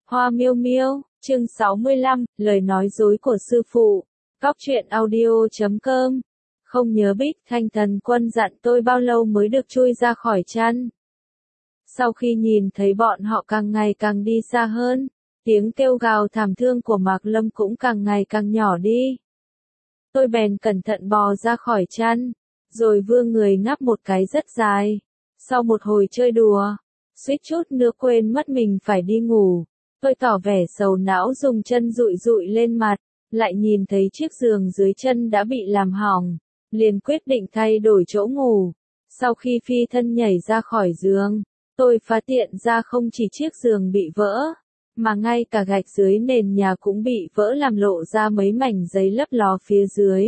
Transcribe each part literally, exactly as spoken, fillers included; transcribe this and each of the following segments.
Hoa miêu miêu, chương sáu mươi lăm, lời nói dối của sư phụ. Góc truyện audio chấm com. Không nhớ Bích Thanh Thần Quân dặn tôi bao lâu mới được chui ra khỏi chăn. Sau khi nhìn thấy bọn họ càng ngày càng đi xa hơn, tiếng kêu gào thảm thương của Mạc Lâm cũng càng ngày càng nhỏ đi. Tôi bèn cẩn thận bò ra khỏi chăn, rồi vươn người ngáp một cái rất dài. Sau một hồi chơi đùa, suýt chút nữa quên mất mình phải đi ngủ. Tôi tỏ vẻ sầu não dùng chân dụi dụi lên mặt, lại nhìn thấy chiếc giường dưới chân đã bị làm hỏng, liền quyết định thay đổi chỗ ngủ. Sau khi phi thân nhảy ra khỏi giường, tôi phát hiện ra không chỉ chiếc giường bị vỡ, mà ngay cả gạch dưới nền nhà cũng bị vỡ làm lộ ra mấy mảnh giấy lấp ló phía dưới.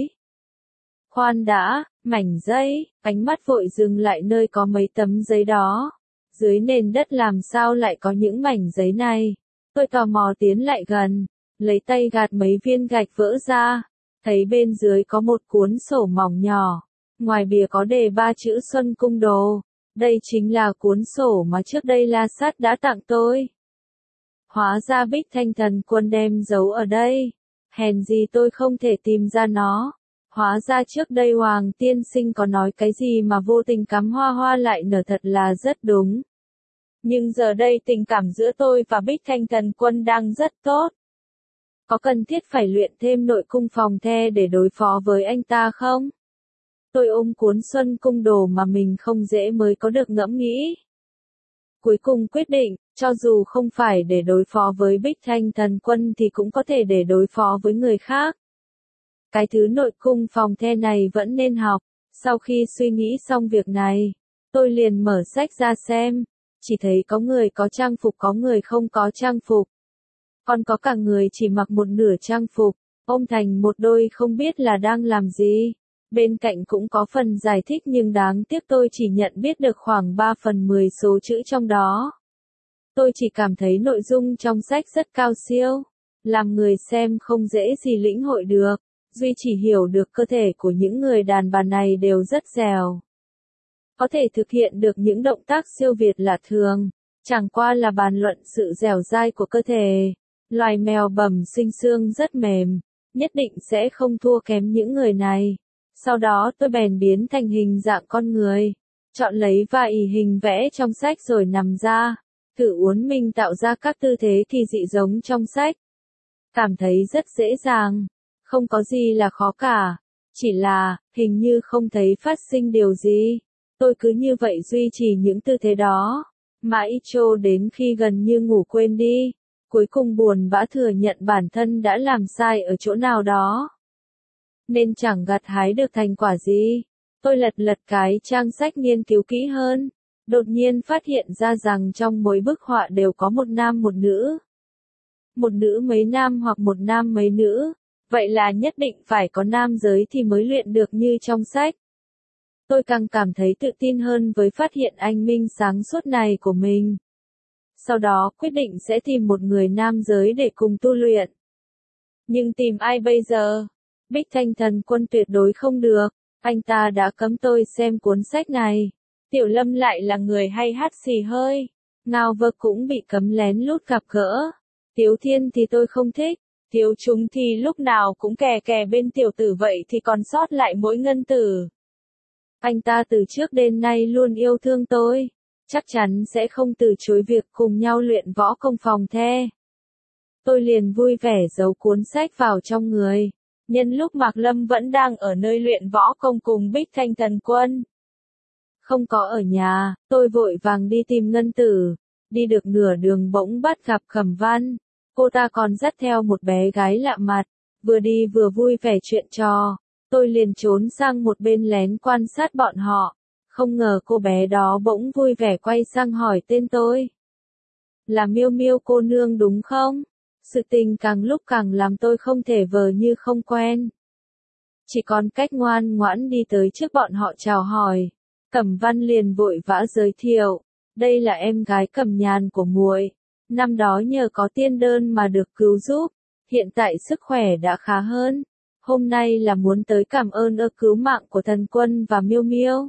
Khoan đã, mảnh giấy, ánh mắt vội dừng lại nơi có mấy tấm giấy đó. Dưới nền đất làm sao lại có những mảnh giấy này? Tôi tò mò tiến lại gần, lấy tay gạt mấy viên gạch vỡ ra, thấy bên dưới có một cuốn sổ mỏng nhỏ, ngoài bìa có đề ba chữ Xuân Cung Đồ. Đây chính là cuốn sổ mà trước đây La Sát đã tặng tôi. Hóa ra Bích Thanh Thần Quân đem giấu ở đây, hèn gì tôi không thể tìm ra nó. Hóa ra trước đây Hoàng Tiên Sinh có nói cái gì mà vô tình cắm hoa hoa lại nở thật là rất đúng. Nhưng giờ đây tình cảm giữa tôi và Bích Thanh Thần Quân đang rất tốt. Có cần thiết phải luyện thêm nội cung phòng the để đối phó với anh ta không? Tôi ôm cuốn Xuân Cung Đồ mà mình không dễ mới có được ngẫm nghĩ. Cuối cùng quyết định, cho dù không phải để đối phó với Bích Thanh Thần Quân thì cũng có thể để đối phó với người khác. Cái thứ nội cung phòng the này vẫn nên học. Sau khi suy nghĩ xong việc này, tôi liền mở sách ra xem. Chỉ thấy có người có trang phục có người không có trang phục. Còn có cả người chỉ mặc một nửa trang phục, ôm thành một đôi không biết là đang làm gì. Bên cạnh cũng có phần giải thích nhưng đáng tiếc tôi chỉ nhận biết được khoảng ba phần mười số chữ trong đó. Tôi chỉ cảm thấy nội dung trong sách rất cao siêu, làm người xem không dễ gì lĩnh hội được, duy chỉ hiểu được cơ thể của những người đàn bà này đều rất dẻo. Có thể thực hiện được những động tác siêu việt là thường, chẳng qua là bàn luận sự dẻo dai của cơ thể. Loài mèo bẩm sinh xương rất mềm, nhất định sẽ không thua kém những người này. Sau đó tôi bèn biến thành hình dạng con người, chọn lấy vài hình vẽ trong sách rồi nằm ra, thử uốn mình tạo ra các tư thế kỳ dị giống trong sách. Cảm thấy rất dễ dàng, không có gì là khó cả, chỉ là, hình như không thấy phát sinh điều gì. Tôi cứ như vậy duy trì những tư thế đó, mãi cho đến khi gần như ngủ quên đi, cuối cùng buồn bã thừa nhận bản thân đã làm sai ở chỗ nào đó. Nên chẳng gặt hái được thành quả gì. Tôi lật lật cái trang sách nghiên cứu kỹ hơn, đột nhiên phát hiện ra rằng trong mỗi bức họa đều có một nam một nữ. Một nữ mấy nam hoặc một nam mấy nữ, vậy là nhất định phải có nam giới thì mới luyện được như trong sách. Tôi càng cảm thấy tự tin hơn với phát hiện anh minh sáng suốt này của mình. Sau đó quyết định sẽ tìm một người nam giới để cùng tu luyện. Nhưng tìm ai bây giờ? Bích Thanh Thần Quân tuyệt đối không được, anh ta đã cấm tôi xem cuốn sách này. Tiểu Lâm lại là người hay hát xì hơi, Ngao Vơ cũng bị cấm lén lút gặp gỡ. Tiếu Thiên thì tôi không thích, Tiếu Chúng thì lúc nào cũng kè kè bên tiểu tử vậy thì còn sót lại mỗi Ngân Tử. Anh ta từ trước đến nay luôn yêu thương tôi, chắc chắn sẽ không từ chối việc cùng nhau luyện võ công phòng the. Tôi liền vui vẻ giấu cuốn sách vào trong người. Nhân lúc Mạc Lâm vẫn đang ở nơi luyện võ công cùng Bích Thanh Thần Quân không có ở nhà, tôi vội vàng đi tìm Ngân Tử. Đi được nửa đường bỗng bắt gặp Cẩm Văn. Cô ta còn dắt theo một bé gái lạ mặt, vừa đi vừa vui vẻ chuyện trò. Tôi liền trốn sang một bên lén quan sát bọn họ. Không ngờ cô bé đó bỗng vui vẻ quay sang hỏi tên tôi. Là Miêu Miêu cô nương đúng không? Sự tình càng lúc càng làm tôi không thể vờ như không quen. Chỉ còn cách ngoan ngoãn đi tới trước bọn họ chào hỏi. Cẩm Văn liền vội vã giới thiệu, đây là em gái Cẩm Nhàn của muội, năm đó nhờ có tiên đơn mà được cứu giúp, hiện tại sức khỏe đã khá hơn. Hôm nay là muốn tới cảm ơn ơn cứu mạng của Thần Quân và Miêu Miêu.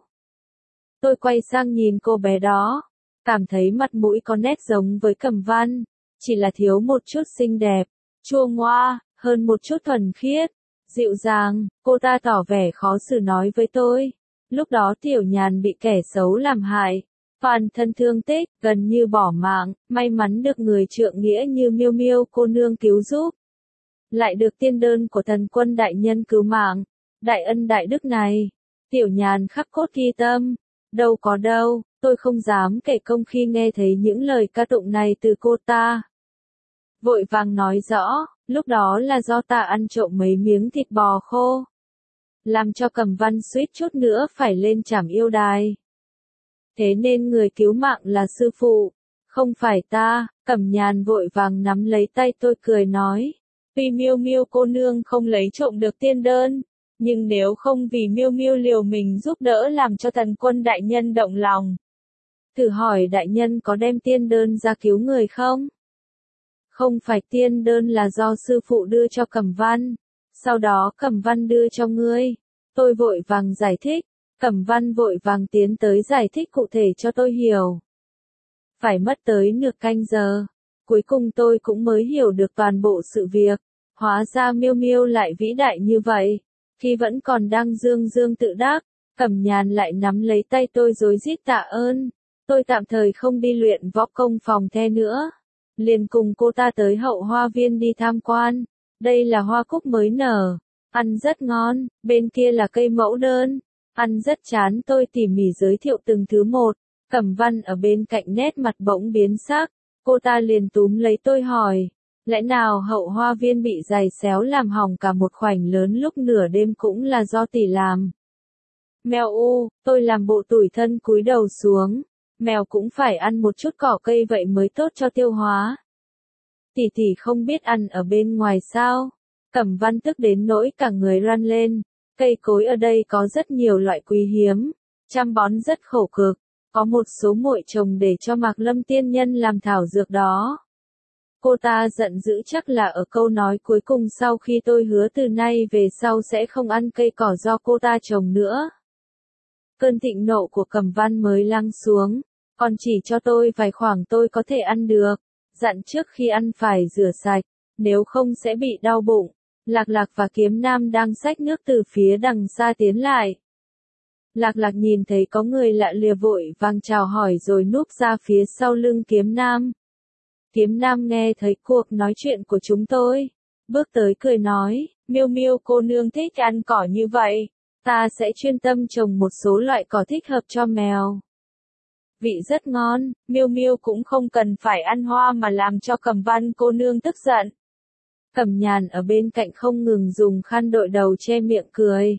Tôi quay sang nhìn cô bé đó, cảm thấy mặt mũi có nét giống với Cẩm Văn, chỉ là thiếu một chút xinh đẹp, chua ngoa, hơn một chút thuần khiết, dịu dàng, cô ta tỏ vẻ khó xử nói với tôi. Lúc đó Tiểu Nhàn bị kẻ xấu làm hại, toàn thân thương tích, gần như bỏ mạng, may mắn được người trượng nghĩa như Miêu Miêu cô nương cứu giúp. Lại được tiên đơn của thần quân đại nhân cứu mạng, đại ân đại đức này, Tiểu Nhàn khắc cốt ghi tâm. Đâu có đâu, tôi không dám kể công khi nghe thấy những lời ca tụng này từ cô ta. Vội vàng nói rõ, lúc đó là do ta ăn trộm mấy miếng thịt bò khô, làm cho Cẩm Văn suýt chút nữa phải lên trảm yêu đài. Thế nên người cứu mạng là sư phụ, không phải ta. Cẩm Nhàn vội vàng nắm lấy tay tôi cười nói, tuy Miêu Miêu cô nương không lấy trộm được tiên đơn, nhưng nếu không vì Miêu Miêu liều mình giúp đỡ làm cho thần quân đại nhân động lòng, thử hỏi đại nhân có đem tiên đơn ra cứu người không? Không phải, tiên đơn là do sư phụ đưa cho Cẩm Văn, sau đó Cẩm Văn đưa cho ngươi. Tôi vội vàng giải thích, Cẩm Văn vội vàng tiến tới giải thích cụ thể cho tôi hiểu. Phải mất tới nửa canh giờ, cuối cùng tôi cũng mới hiểu được toàn bộ sự việc. Hóa ra Miêu Miêu lại vĩ đại như vậy. Khi vẫn còn đang dương dương tự đắc, Cẩm Nhàn lại nắm lấy tay tôi rối rít tạ ơn. Tôi tạm thời không đi luyện võ công phòng the nữa, liền cùng cô ta tới hậu hoa viên đi tham quan. Đây là hoa cúc mới nở, ăn rất ngon, bên kia là cây mẫu đơn, ăn rất chán. Tôi tỉ mỉ giới thiệu từng thứ một. Cẩm Văn ở bên cạnh nét mặt bỗng biến sắc, cô ta liền túm lấy tôi hỏi, lẽ nào hậu hoa viên bị giày xéo làm hỏng cả một khoảnh lớn lúc nửa đêm cũng là do tỷ làm? Mèo u, tôi làm bộ tủi thân cúi đầu xuống, mèo cũng phải ăn một chút cỏ cây vậy mới tốt cho tiêu hóa. Tỷ tỷ không biết ăn ở bên ngoài sao? Cẩm Văn tức đến nỗi cả người run lên, cây cối ở đây có rất nhiều loại quý hiếm, chăm bón rất khổ cực. Có một số muội trồng để cho Mạc Lâm tiên nhân làm thảo dược đó. Cô ta giận dữ chắc là ở câu nói cuối cùng sau khi tôi hứa từ nay về sau sẽ không ăn cây cỏ do cô ta trồng nữa. Cơn thịnh nộ của Cẩm Văn mới lắng xuống, còn chỉ cho tôi vài khoảng tôi có thể ăn được. Dặn trước khi ăn phải rửa sạch, nếu không sẽ bị đau bụng. Lạc Lạc và Kiếm Nam đang xách nước từ phía đằng xa tiến lại. Lạc Lạc nhìn thấy có người lạ lìa vội vàng chào hỏi rồi núp ra phía sau lưng Kiếm Nam. Kiếm Nam nghe thấy cuộc nói chuyện của chúng tôi, bước tới cười nói, Miêu Miêu cô nương thích ăn cỏ như vậy, ta sẽ chuyên tâm trồng một số loại cỏ thích hợp cho mèo. Vị rất ngon, Miêu Miêu cũng không cần phải ăn hoa mà làm cho Cẩm Văn cô nương tức giận. Cẩm Nhàn ở bên cạnh không ngừng dùng khăn đội đầu che miệng cười,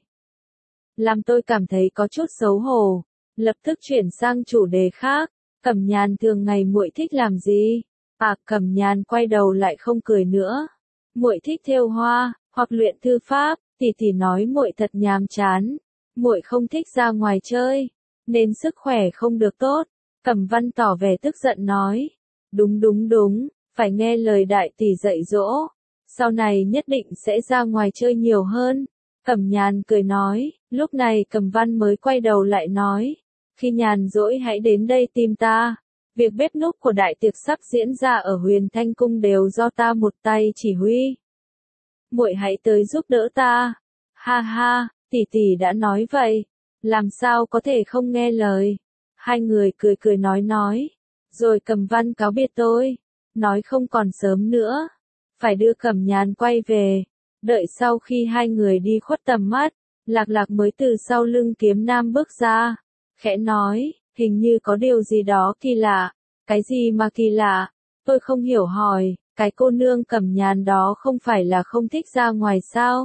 làm tôi cảm thấy có chút xấu hổ, lập tức chuyển sang chủ đề khác. Cẩm Nhàn thường ngày muội thích làm gì? À, Cẩm Nhàn quay đầu lại không cười nữa. Muội thích thêu hoa, hoặc luyện thư pháp. Tỷ tỷ nói muội thật nhàm chán, muội không thích ra ngoài chơi, nên sức khỏe không được tốt. Cẩm Văn tỏ vẻ tức giận nói, đúng đúng đúng, phải nghe lời đại tỷ dạy dỗ, sau này nhất định sẽ ra ngoài chơi nhiều hơn. Cẩm Nhàn cười nói, lúc này Cẩm Văn mới quay đầu lại nói, khi nhàn rỗi hãy đến đây tìm ta, việc bếp núc của đại tiệc sắp diễn ra ở Huyền Thanh Cung đều do ta một tay chỉ huy. Muội hãy tới giúp đỡ ta. Ha ha, tỷ tỷ đã nói vậy, làm sao có thể không nghe lời. Hai người cười cười nói nói, rồi Cẩm Văn cáo biệt tôi, nói không còn sớm nữa, phải đưa Cẩm Nhàn quay về. Đợi sau khi hai người đi khuất tầm mắt, Lạc Lạc mới từ sau lưng Kiếm Nam bước ra, khẽ nói, hình như có điều gì đó kỳ lạ. Cái gì mà kỳ lạ? Tôi không hiểu hỏi, cái cô nương Cẩm Nhàn đó không phải là không thích ra ngoài sao?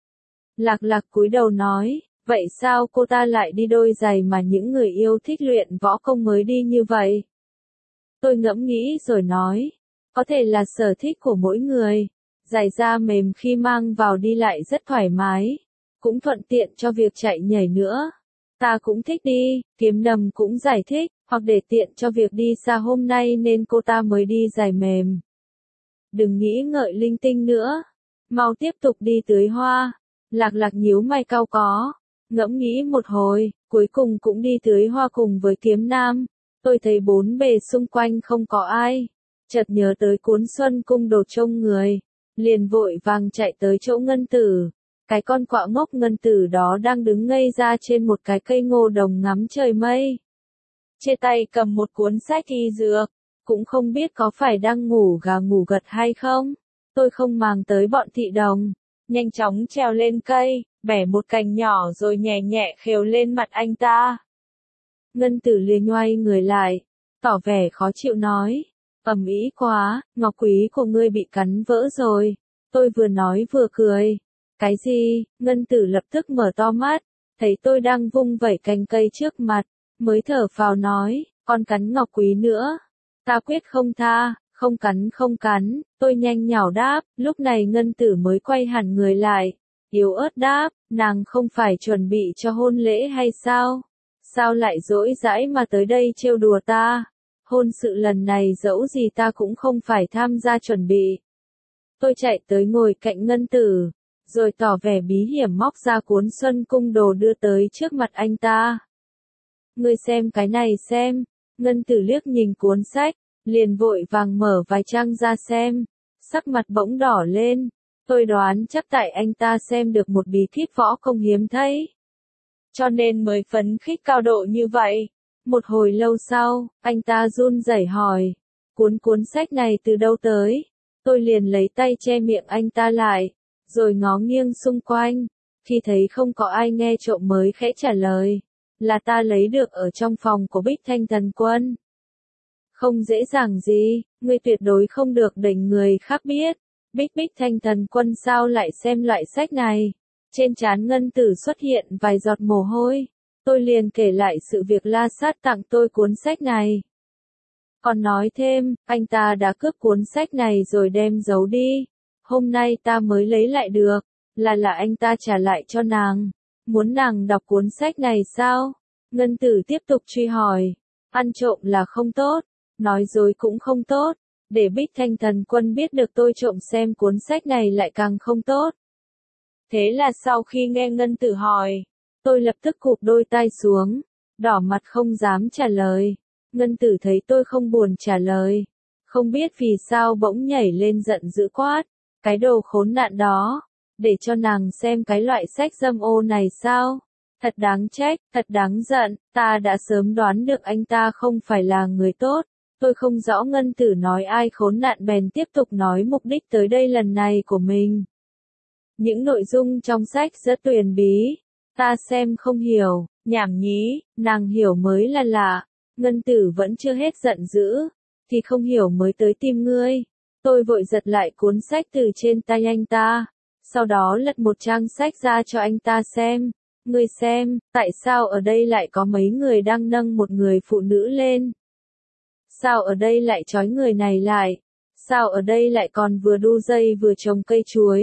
Lạc Lạc cúi đầu nói, vậy sao cô ta lại đi đôi giày mà những người yêu thích luyện võ công mới đi như vậy? Tôi ngẫm nghĩ rồi nói, có thể là sở thích của mỗi người. Giày da mềm khi mang vào đi lại rất thoải mái, cũng thuận tiện cho việc chạy nhảy nữa. Ta cũng thích đi, Kiếm Nầm cũng giải thích, hoặc để tiện cho việc đi xa hôm nay nên cô ta mới đi giày mềm. Đừng nghĩ ngợi linh tinh nữa, mau tiếp tục đi tưới hoa. Lạc Lạc nhíu mày cau có, ngẫm nghĩ một hồi, cuối cùng cũng đi tưới hoa cùng với Kiếm Nam. Tôi thấy bốn bề xung quanh không có ai, chợt nhớ tới cuốn Xuân Cung Đồ trông người, liền vội vàng chạy tới chỗ Ngân Tử. Cái con quạ ngốc Ngân Tử đó đang đứng ngây ra trên một cái cây ngô đồng ngắm trời mây. Trên tay cầm một cuốn sách y dược, cũng không biết có phải đang ngủ gà ngủ gật hay không. Tôi không màng tới bọn thị đồng, nhanh chóng trèo lên cây, bẻ một cành nhỏ rồi nhẹ nhẹ khều lên mặt anh ta. Ngân Tử liền ngoay người lại, tỏ vẻ khó chịu nói, ầm ĩ quá, ngọc quý của ngươi bị cắn vỡ rồi. Tôi vừa nói vừa cười. Cái gì? Ngân Tử lập tức mở to mắt, thấy tôi đang vung vẩy cành cây trước mặt, mới thở phào nói, con cắn ngọc quý nữa. Ta quyết không tha, không cắn không cắn, tôi nhanh nhảu đáp, lúc này Ngân Tử mới quay hẳn người lại, yếu ớt đáp, nàng không phải chuẩn bị cho hôn lễ hay sao? Sao lại dỗi dãi mà tới đây trêu đùa ta? Hôn sự lần này dẫu gì ta cũng không phải tham gia chuẩn bị. Tôi chạy tới ngồi cạnh Ngân Tử, rồi tỏ vẻ bí hiểm móc ra cuốn Xuân Cung Đồ đưa tới trước mặt anh ta. Ngươi xem cái này xem. Ngân Tử liếc nhìn cuốn sách, liền vội vàng mở vài trang ra xem, sắc mặt bỗng đỏ lên. Tôi đoán chắc tại anh ta xem được một bí kíp võ công hiếm thấy, cho nên mới phấn khích cao độ như vậy. Một hồi lâu sau, anh ta run rẩy hỏi, cuốn cuốn sách này từ đâu tới? Tôi liền lấy tay che miệng anh ta lại, rồi ngó nghiêng xung quanh, khi thấy không có ai nghe trộm mới khẽ trả lời, là ta lấy được ở trong phòng của Bích Thanh Thần Quân. Không dễ dàng gì, ngươi tuyệt đối không được để người khác biết. Bích Bích Thanh Thần Quân sao lại xem loại sách này? Trên trán Ngân Tử xuất hiện vài giọt mồ hôi. Tôi liền kể lại sự việc La Sát tặng tôi cuốn sách này. Còn nói thêm, anh ta đã cướp cuốn sách này rồi đem giấu đi. Hôm nay ta mới lấy lại được, là là anh ta trả lại cho nàng. Muốn nàng đọc cuốn sách này sao? Ngân Tử tiếp tục truy hỏi. Ăn trộm là không tốt, nói dối cũng không tốt. Để Bích Thanh Thần Quân biết được tôi trộm xem cuốn sách này lại càng không tốt. Thế là sau khi nghe Ngân Tử hỏi, tôi lập tức cụp đôi tay xuống, đỏ mặt không dám trả lời. Ngân Tử thấy tôi không buồn trả lời, không biết vì sao bỗng nhảy lên giận dữ quát, cái đồ khốn nạn đó, để cho nàng xem cái loại sách dâm ô này sao? Thật đáng trách, thật đáng giận, ta đã sớm đoán được anh ta không phải là người tốt. Tôi không rõ Ngân Tử nói ai khốn nạn bèn tiếp tục nói mục đích tới đây lần này của mình. Những nội dung trong sách rất tuyền bí, ta xem không hiểu, nhảm nhí, nàng hiểu mới là lạ. Ngân Tử vẫn chưa hết giận dữ, thì không hiểu mới tới tìm ngươi. Tôi vội giật lại cuốn sách từ trên tay anh ta, sau đó lật một trang sách ra cho anh ta xem. Ngươi xem, tại sao ở đây lại có mấy người đang nâng một người phụ nữ lên? Sao ở đây lại trói người này lại? Sao ở đây lại còn vừa đu dây vừa trồng cây chuối?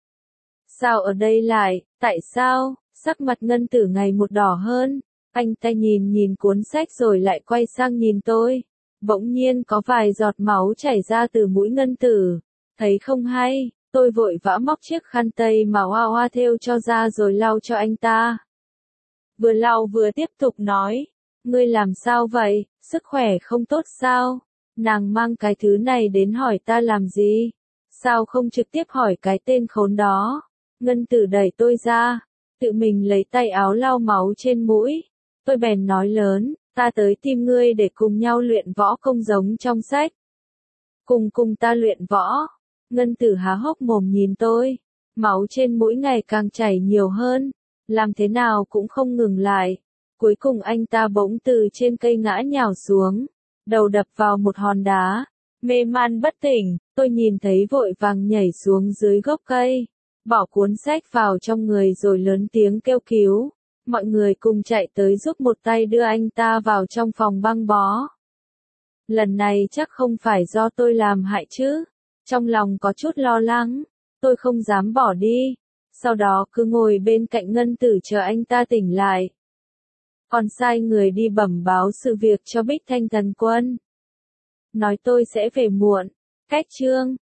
Sao ở đây lại, tại sao? Sắc mặt Ngân Tử ngày một đỏ hơn, anh ta nhìn nhìn cuốn sách rồi lại quay sang nhìn tôi. Bỗng nhiên có vài giọt máu chảy ra từ mũi Ngân Tử, thấy không hay, tôi vội vã móc chiếc khăn tây mà hoa hoa thêu cho ra rồi lau cho anh ta. Vừa lau vừa tiếp tục nói, ngươi làm sao vậy, sức khỏe không tốt sao? Nàng mang cái thứ này đến hỏi ta làm gì? Sao không trực tiếp hỏi cái tên khốn đó? Ngân Tử đẩy tôi ra, tự mình lấy tay áo lau máu trên mũi. Tôi bèn nói lớn, ta tới tìm ngươi để cùng nhau luyện võ công giống trong sách. Cùng cùng ta luyện võ. Ngân Tử há hốc mồm nhìn tôi, máu trên mũi ngày càng chảy nhiều hơn, làm thế nào cũng không ngừng lại. Cuối cùng anh ta bỗng từ trên cây ngã nhào xuống, đầu đập vào một hòn đá, mê man bất tỉnh. Tôi nhìn thấy vội vàng nhảy xuống dưới gốc cây, bỏ cuốn sách vào trong người rồi lớn tiếng kêu cứu. Mọi người cùng chạy tới giúp một tay đưa anh ta vào trong phòng băng bó. Lần này chắc không phải do tôi làm hại chứ. Trong lòng có chút lo lắng, tôi không dám bỏ đi. Sau đó cứ ngồi bên cạnh Ngân Tử chờ anh ta tỉnh lại. Còn sai người đi bẩm báo sự việc cho Bích Thanh Thần Quân. Nói tôi sẽ về muộn. Cách chương